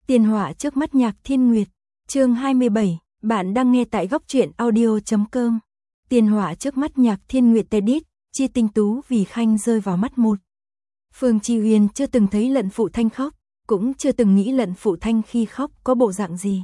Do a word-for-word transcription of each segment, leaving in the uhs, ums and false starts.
Tiền họa trước mắt Nhạc Thiên Nguyệt, chương hai mươi bảy, bạn đang nghe tại góc truyện audio chấm com. Tiền họa trước mắt Nhạc Thiên Nguyệt edit, chi tinh tú vì khanh rơi vào mắt một. Phương Chi Huyền chưa từng thấy Lận Phụ Thanh khóc, cũng chưa từng nghĩ Lận Phụ Thanh khi khóc có bộ dạng gì.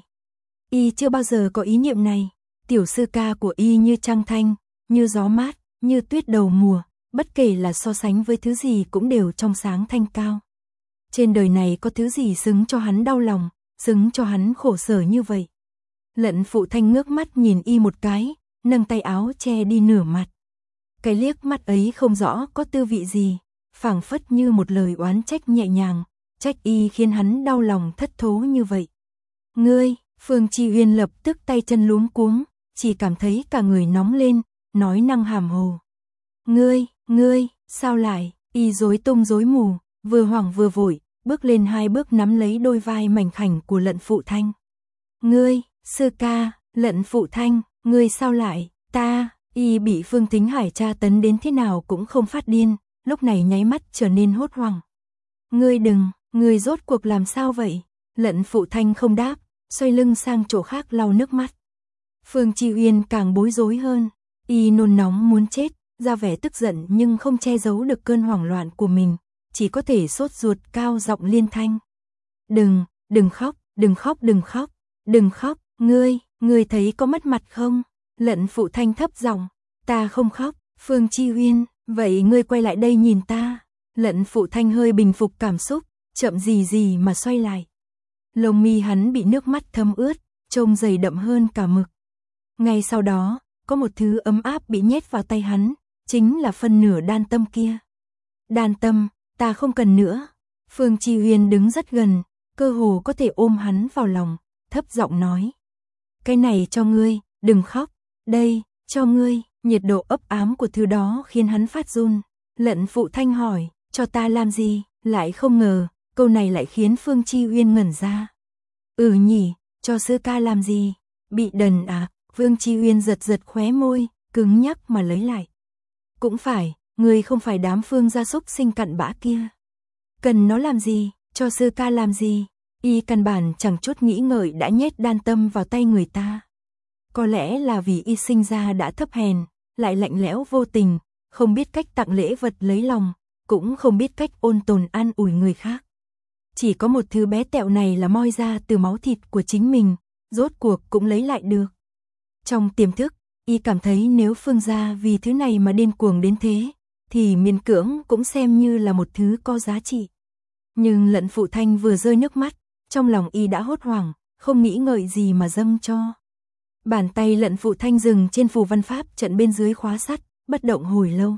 Y chưa bao giờ có ý niệm này, tiểu sư ca của y như trăng thanh, như gió mát, như tuyết đầu mùa, bất kể là so sánh với thứ gì cũng đều trong sáng thanh cao. Trên đời này có thứ gì xứng cho hắn đau lòng, xứng cho hắn khổ sở như vậy. Lận Phụ Thanh ngước mắt nhìn y một cái, nâng tay áo che đi nửa mặt. Cái liếc mắt ấy không rõ có tư vị gì, phảng phất như một lời oán trách nhẹ nhàng, trách y khiến hắn đau lòng thất thố như vậy. Ngươi, Phương Chi Huyền lập tức tay chân luống cuống, chỉ cảm thấy cả người nóng lên, nói năng hàm hồ. Ngươi, ngươi, sao lại, y rối tung rối mù, vừa hoảng vừa vội, bước lên hai bước nắm lấy đôi vai mảnh khảnh của Lận Phụ Thanh. Ngươi, sư ca, Lận Phụ Thanh, ngươi sao lại, ta, y bị Phương Thính Hải tra tấn đến thế nào cũng không phát điên, lúc này nháy mắt trở nên hốt hoảng. Ngươi đừng, ngươi rốt cuộc làm sao vậy? Lận Phụ Thanh không đáp, xoay lưng sang chỗ khác lau nước mắt. Phương Chi Uyên càng bối rối hơn, y nôn nóng muốn chết, ra vẻ tức giận nhưng không che giấu được cơn hoảng loạn của mình, chỉ có thể sốt ruột cao giọng liên thanh. Đừng, đừng khóc, đừng khóc, đừng khóc, đừng khóc, ngươi, ngươi thấy có mất mặt không? Lận Phụ Thanh thấp giọng, ta không khóc. Phương Chi Uyên, vậy ngươi quay lại đây nhìn ta. Lận Phụ Thanh hơi bình phục cảm xúc, chậm gì gì mà xoay lại. Lông mi hắn bị nước mắt thấm ướt, trông dày đậm hơn cả mực. Ngay sau đó, có một thứ ấm áp bị nhét vào tay hắn, chính là phân nửa đan tâm kia. Đan tâm, ta không cần nữa. Phương Chi Huyền đứng rất gần, cơ hồ có thể ôm hắn vào lòng, thấp giọng nói. Cái này cho ngươi, đừng khóc, đây, cho ngươi. Nhiệt độ ấp ám của thứ đó khiến hắn phát run. Lận Phụ Thanh hỏi, cho ta làm gì? Lại không ngờ, câu này lại khiến Phương Chi Huyền ngẩn ra. Ừ nhỉ, cho sư ca làm gì? Bị đần à? Phương Chi Huyền giật giật khóe môi, cứng nhắc mà lấy lại. Cũng phải, ngươi không phải đám Phương gia súc sinh cặn bã kia. Cần nó làm gì? Cho sư ca làm gì? Y căn bản chẳng chút nghĩ ngợi đã nhét đan tâm vào tay người ta. Có lẽ là vì y sinh ra đã thấp hèn, lại lạnh lẽo vô tình, không biết cách tặng lễ vật lấy lòng, cũng không biết cách ôn tồn an ủi người khác. Chỉ có một thứ bé tẹo này là moi ra từ máu thịt của chính mình, rốt cuộc cũng lấy lại được. Trong tiềm thức, y cảm thấy nếu Phương gia vì thứ này mà điên cuồng đến thế, thì miễn cưỡng cũng xem như là một thứ có giá trị. Nhưng Lận Phụ Thanh vừa rơi nước mắt, trong lòng y đã hốt hoảng, không nghĩ ngợi gì mà dâng cho. Bàn tay Lận Phụ Thanh dừng trên phù văn pháp trận bên dưới khóa sắt, bất động hồi lâu.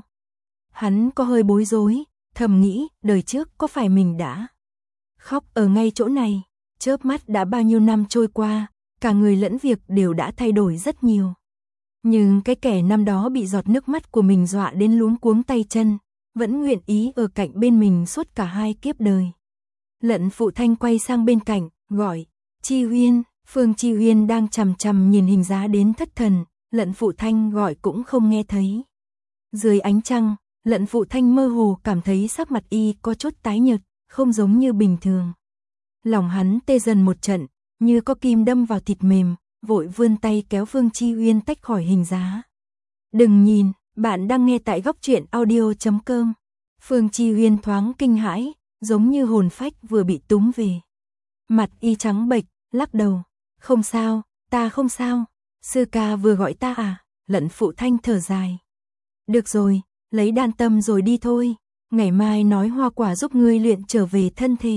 Hắn có hơi bối rối, thầm nghĩ, đời trước có phải mình đã khóc ở ngay chỗ này, chớp mắt đã bao nhiêu năm trôi qua, cả người lẫn việc đều đã thay đổi rất nhiều. Nhưng cái kẻ năm đó bị giọt nước mắt của mình dọa đến luống cuống tay chân, vẫn nguyện ý ở cạnh bên mình suốt cả hai kiếp đời. Lận Phụ Thanh quay sang bên cạnh, gọi, Chi Huyên. Phương Chi Huyên đang chằm chằm nhìn hình giá đến thất thần, Lận Phụ Thanh gọi cũng không nghe thấy. Dưới ánh trăng, Lận Phụ Thanh mơ hồ cảm thấy sắc mặt y có chút tái nhợt, không giống như bình thường. Lòng hắn tê dần một trận, như có kim đâm vào thịt mềm, vội vươn tay kéo Phương Chi Huyên tách khỏi hình giá. Đừng nhìn, bạn đang nghe tại góc truyện audio chấm com. Phương Chi Huyên thoáng kinh hãi, giống như hồn phách vừa bị túm về. Mặt y trắng bệch, lắc đầu. Không sao, ta không sao. Sư ca vừa gọi ta à? Lận Phụ Thanh thở dài. Được rồi, lấy đan tâm rồi đi thôi. Ngày mai nói hoa quả giúp ngươi luyện trở về thân thể.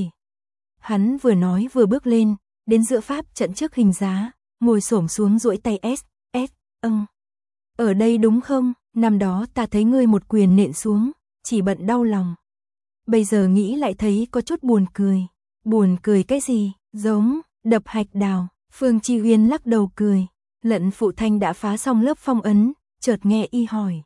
Hắn vừa nói vừa bước lên, đến giữa pháp trận trước hình giá, ngồi xổm xuống duỗi tay S, S, âng. Ở đây đúng không? Năm đó ta thấy ngươi một quyền nện xuống, chỉ bận đau lòng. Bây giờ nghĩ lại thấy có chút buồn cười. Buồn cười cái gì? Giống đập hạch đào. Phương Chi Huyền lắc đầu cười. Lận Phụ Thanh đã phá xong lớp phong ấn, chợt nghe y hỏi.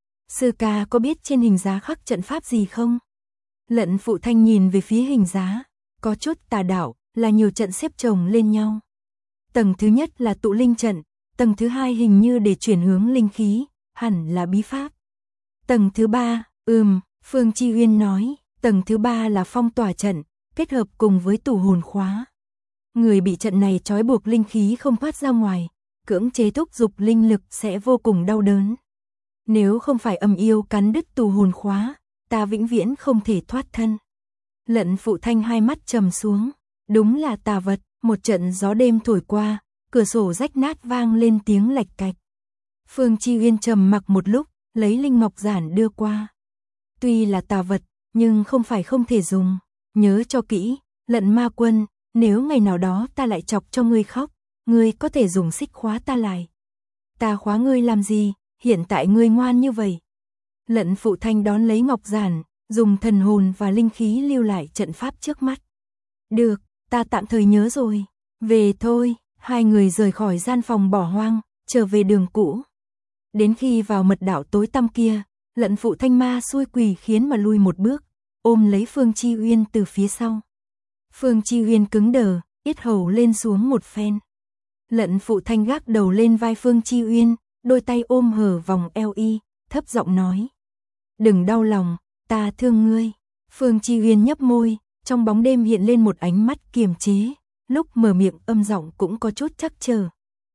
Sư ca có biết trên hình giá khắc trận pháp gì không? Lận Phụ Thanh nhìn về phía hình giá, có chút tà đạo, là nhiều trận xếp chồng lên nhau. Tầng thứ nhất là tụ linh trận, tầng thứ hai hình như để chuyển hướng linh khí, hẳn là bí pháp. Tầng thứ ba, ừm, Phương Chi Huyền nói, tầng thứ ba là phong tỏa trận, kết hợp cùng với tủ hồn khóa. Người bị trận này trói buộc linh khí không thoát ra ngoài, cưỡng chế thúc dục linh lực sẽ vô cùng đau đớn. Nếu không phải âm yêu cắn đứt tù hồn khóa, ta vĩnh viễn không thể thoát thân. Lận Phụ Thanh hai mắt trầm xuống, đúng là tà vật. Một trận gió đêm thổi qua, cửa sổ rách nát vang lên tiếng lạch cạch. Phương Chi Uyên trầm mặc một lúc, lấy linh ngọc giản đưa qua. Tuy là tà vật, nhưng không phải không thể dùng. Nhớ cho kỹ, Lận Ma Quân, nếu ngày nào đó ta lại chọc cho ngươi khóc, ngươi có thể dùng xích khóa ta lại. Ta khóa ngươi làm gì, hiện tại ngươi ngoan như vậy. Lận Phụ Thanh đón lấy ngọc giản, dùng thần hồn và linh khí lưu lại trận pháp trước mắt. Được, ta tạm thời nhớ rồi. Về thôi, hai người rời khỏi gian phòng bỏ hoang, trở về đường cũ. Đến khi vào mật đạo tối tăm kia, Lận Phụ Thanh ma xui quỷ khiến mà lui một bước, ôm lấy Phương Chi Uyên từ phía sau. Phương Chi Uyên cứng đờ, yết hầu lên xuống một phen. Lận Phụ Thanh gác đầu lên vai Phương Chi Uyên, đôi tay ôm hở vòng eo y, thấp giọng nói. Đừng đau lòng, ta thương ngươi. Phương Chi Uyên nhấp môi, trong bóng đêm hiện lên một ánh mắt kiềm chế, lúc mở miệng âm giọng cũng có chút chắc chờ.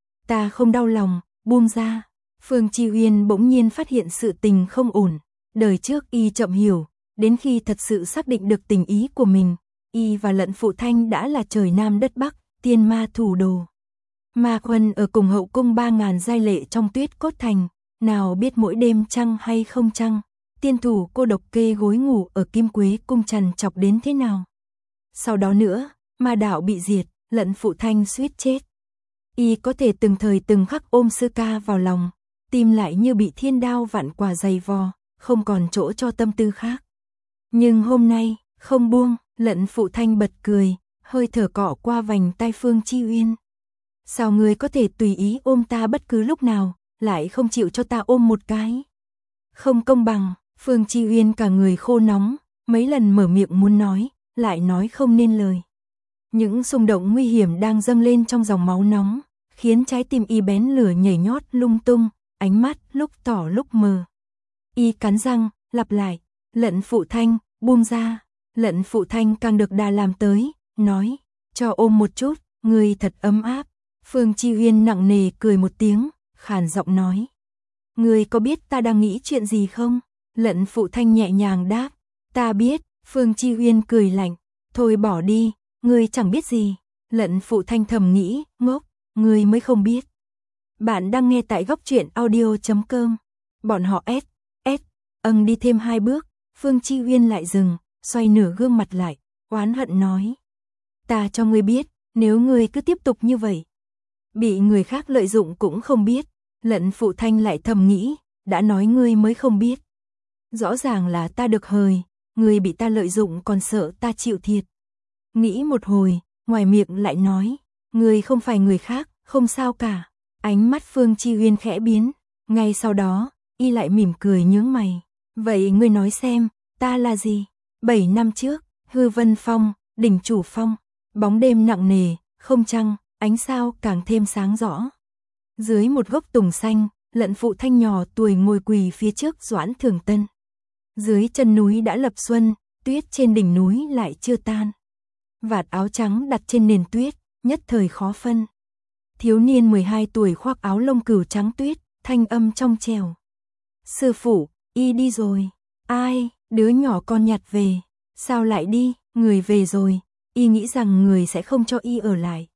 Ta không đau lòng, buông ra. Phương Chi Uyên bỗng nhiên phát hiện sự tình không ổn. Đời trước y chậm hiểu, đến khi thật sự xác định được tình ý của mình, y và Lận Phụ Thanh đã là trời Nam đất Bắc, tiên ma thủ đồ. Ma Quân ở cùng hậu cung ba ngàn giai lệ trong Tuyết Cốt Thành, nào biết mỗi đêm trăng hay không trăng, tiên thủ cô độc kê gối ngủ ở Kim Quế cung trằn chọc đến thế nào. Sau đó nữa, ma đạo bị diệt, Lận Phụ Thanh suýt chết. Y có thể từng thời từng khắc ôm sư ca vào lòng, tim lại như bị thiên đao vạn quả dày vò, không còn chỗ cho tâm tư khác. Nhưng hôm nay, không buông, Lận Phụ Thanh bật cười, hơi thở cọ qua vành tai Phương Chi Uyên. Sao ngươi có thể tùy ý ôm ta bất cứ lúc nào, lại không chịu cho ta ôm một cái? Không công bằng. Phương Chi Uyên cả người khô nóng, mấy lần mở miệng muốn nói, lại nói không nên lời. Những xung động nguy hiểm đang dâng lên trong dòng máu nóng, khiến trái tim y bén lửa nhảy nhót lung tung, ánh mắt lúc tỏ lúc mờ. Y cắn răng, lặp lại, Lận Phụ Thanh, buông ra. Lận Phụ Thanh càng được đà làm tới, nói, cho ôm một chút, người thật ấm áp. Phương Chi Uyên nặng nề cười một tiếng, khàn giọng nói. Người có biết ta đang nghĩ chuyện gì không? Lận Phụ Thanh nhẹ nhàng đáp, ta biết. Phương Chi Uyên cười lạnh, thôi bỏ đi, ngươi chẳng biết gì. Lận Phụ Thanh thầm nghĩ, ngốc, ngươi mới không biết. Bạn đang nghe tại góc truyện audio chấm com. Bọn họ ét, ét, âng đi thêm hai bước, Phương Chi Uyên lại dừng, xoay nửa gương mặt lại, oán hận nói. Ta cho ngươi biết, nếu ngươi cứ tiếp tục như vậy, bị người khác lợi dụng cũng không biết. Lận Phụ Thanh lại thầm nghĩ, đã nói ngươi mới không biết. Rõ ràng là ta được hời, ngươi bị ta lợi dụng còn sợ ta chịu thiệt. Nghĩ một hồi, ngoài miệng lại nói, ngươi không phải người khác, không sao cả. Ánh mắt Phương Chi Uyên khẽ biến, ngay sau đó, y lại mỉm cười nhướng mày. Vậy ngươi nói xem, ta là gì? Bảy năm trước, Hư Vân Phong, đỉnh Chủ Phong, bóng đêm nặng nề, không trăng, ánh sao càng thêm sáng rõ. Dưới một gốc tùng xanh, Lận Phụ Thanh nhỏ tuổi ngồi quỳ phía trước Doãn Thường Tân. Dưới chân núi đã lập xuân, tuyết trên đỉnh núi lại chưa tan. Vạt áo trắng đặt trên nền tuyết, nhất thời khó phân. Thiếu niên mười hai tuổi khoác áo lông cừu trắng tuyết, thanh âm trong trẻo. Sư phụ, y đi rồi. Ai, đứa nhỏ con nhặt về. Sao lại đi, người về rồi, y nghĩ rằng người sẽ không cho y ở lại.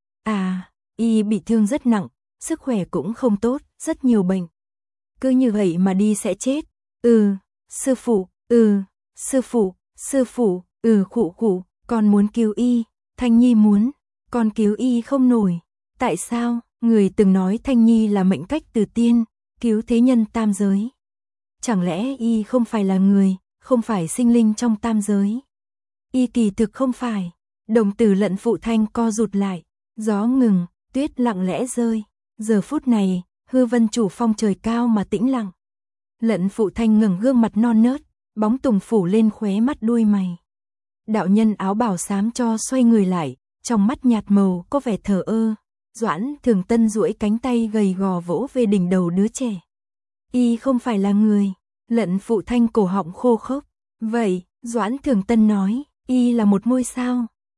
À, y bị thương rất nặng, sức khỏe cũng không tốt, rất nhiều bệnh. Cứ như vậy mà đi sẽ chết. Ừ, sư phụ, ừ, sư phụ, sư phụ, ừ khụ khụ, con muốn cứu y. Thanh Nhi muốn, con cứu y không nổi. Tại sao? Người từng nói Thanh Nhi là mệnh cách từ tiên, cứu thế nhân tam giới. Chẳng lẽ y không phải là người, không phải sinh linh trong tam giới? Y kỳ thực không phải. Đồng tử Lận Phụ Thanh co rụt lại, gió ngừng, tuyết lặng lẽ rơi. Giờ phút này, Hư Vân Chủ Phong trời cao mà tĩnh lặng. Lận Phụ Thanh ngẩng gương mặt non nớt, bóng tùng phủ lên khóe mắt đuôi mày. Đạo nhân áo bào xám cho xoay người lại, trong mắt nhạt màu có vẻ thờ ơ. Doãn Thường Tân duỗi cánh tay gầy gò vỗ về đỉnh đầu đứa trẻ. Y không phải là người. Lận Phụ Thanh cổ họng khô khốc. Vậy, Doãn Thường Tân nói, y là một ngôi sao.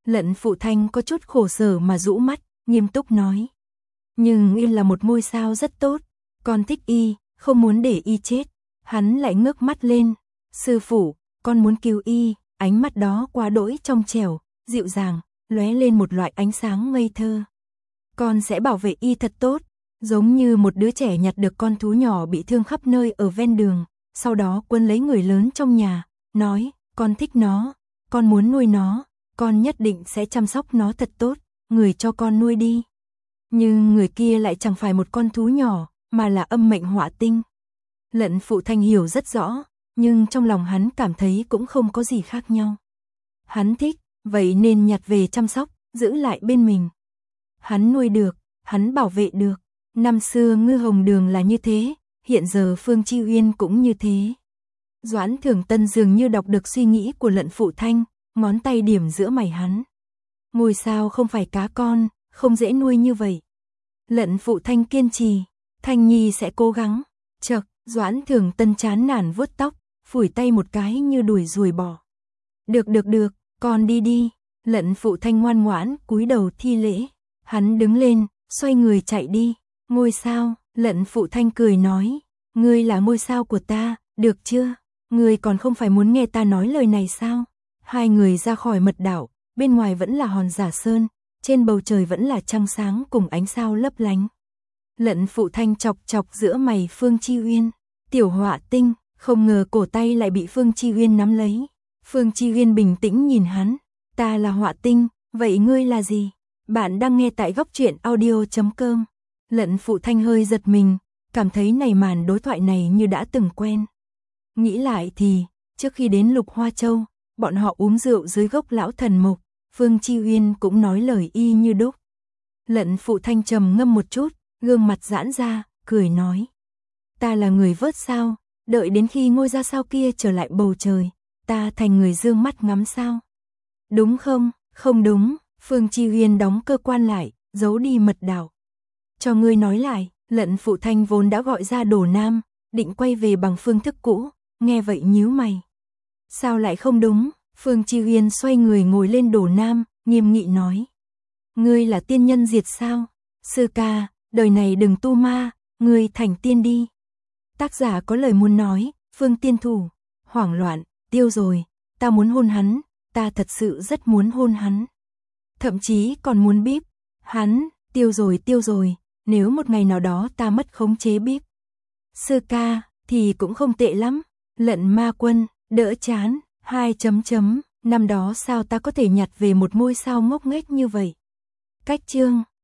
Lận Phụ Thanh có chút khổ sở mà rũ mắt, nghiêm túc nói. Nhưng y là một ngôi sao rất tốt, con thích y, không muốn để y chết. Hắn lại ngước mắt lên, sư phụ, con muốn cứu y, ánh mắt đó quá đỗi trong trẻo, dịu dàng, lóe lên một loại ánh sáng ngây thơ. Con sẽ bảo vệ y thật tốt, giống như một đứa trẻ nhặt được con thú nhỏ bị thương khắp nơi ở ven đường, sau đó quân lấy người lớn trong nhà, nói, con thích nó, con muốn nuôi nó, con nhất định sẽ chăm sóc nó thật tốt, người cho con nuôi đi. Nhưng người kia lại chẳng phải một con thú nhỏ, mà là âm mệnh họa tinh. Lận Phụ Thanh hiểu rất rõ, nhưng trong lòng hắn cảm thấy cũng không có gì khác nhau. Hắn thích, vậy nên nhặt về chăm sóc, giữ lại bên mình. Hắn nuôi được, hắn bảo vệ được. Năm xưa Ngư Hồng Đường là như thế, hiện giờ Phương Chi Uyên cũng như thế. Doãn Thường Tân dường như đọc được suy nghĩ của Lận Phụ Thanh, ngón tay điểm giữa mày hắn. Ngôi sao không phải cá con, không dễ nuôi như vậy. Lận Phụ Thanh kiên trì, Thanh Nhi sẽ cố gắng. Chậc, Doãn Thường Tân chán nản vuốt tóc, phủi tay một cái như đuổi ruồi bò. Được được được, con đi đi. Lận Phụ Thanh ngoan ngoãn cúi đầu thi lễ. Hắn đứng lên, xoay người chạy đi. Ngôi sao, Lận Phụ Thanh cười nói, ngươi là ngôi sao của ta, được chưa? Ngươi còn không phải muốn nghe ta nói lời này sao? Hai người ra khỏi mật đảo, bên ngoài vẫn là hòn giả sơn, trên bầu trời vẫn là trăng sáng cùng ánh sao lấp lánh. Lận Phụ Thanh chọc chọc giữa mày Phương Chi Uyên, tiểu họa tinh, không ngờ cổ tay lại bị Phương Chi Uyên nắm lấy. Phương Chi Uyên bình tĩnh nhìn hắn, ta là họa tinh, vậy ngươi là gì? Bạn đang nghe tại góc truyện audio chấm com. Lận Phụ Thanh hơi giật mình, cảm thấy này màn đối thoại này như đã từng quen. Nghĩ lại thì, trước khi đến Lục Hoa Châu, bọn họ uống rượu dưới gốc lão thần mục, Phương Chi Uyên cũng nói lời y như đúc. Lận Phụ Thanh trầm ngâm một chút, gương mặt giãn ra, cười nói. Ta là người vớt sao, đợi đến khi ngôi ra sao kia trở lại bầu trời, ta thành người dương mắt ngắm sao. Đúng không? Không đúng, Phương Chi Uyên đóng cơ quan lại, giấu đi mật đảo. Cho ngươi nói lại, Lận Phụ Thanh vốn đã gọi ra Đổ Nam, định quay về bằng phương thức cũ, nghe vậy nhíu mày. Sao lại không đúng? Phương Chi Uyên xoay người ngồi lên Đổ Nam, nghiêm nghị nói. Ngươi là tiên nhân diệt sao? Sư ca, đời này đừng tu ma, ngươi thành tiên đi. Tác giả có lời muốn nói, Phương Tiên Thủ, hoảng loạn, tiêu rồi, ta muốn hôn hắn, ta thật sự rất muốn hôn hắn. Thậm chí còn muốn bíp, hắn, tiêu rồi tiêu rồi, nếu một ngày nào đó ta mất khống chế bíp. Sư ca, thì cũng không tệ lắm, Lận Ma Quân, đỡ chán, hai chấm chấm, năm đó sao ta có thể nhặt về một ngôi sao ngốc nghếch như vậy. Cách chương